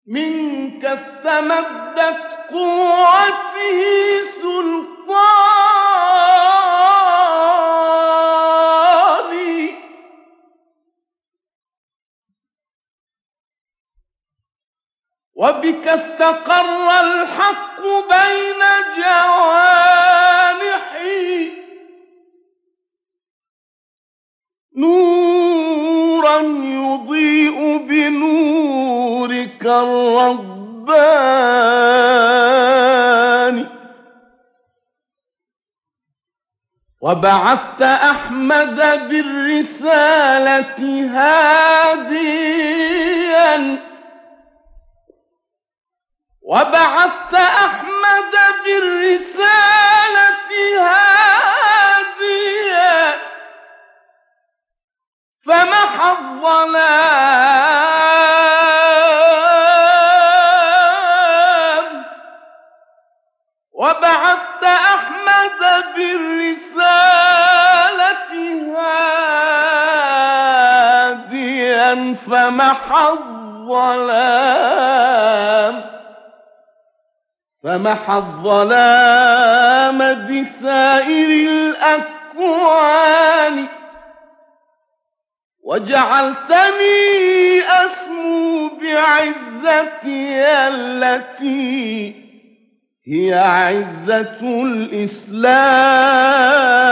منك استمدت قوتي سلطاني، وبك استقر الحق بين جوانحي، نورا يضيء بنورك الرباني. وبعثت أحمد بالرسالة هاديا، وبعثت أحمد بالرسالة هاديا، فمحى الظلام. وبعثت أحمد بالرسالة هاديا، فمحى الظلام، فمحى الظلام بسائر الأكوان. وجعلتني أسمو بعزتي التي هي عزة الإسلام.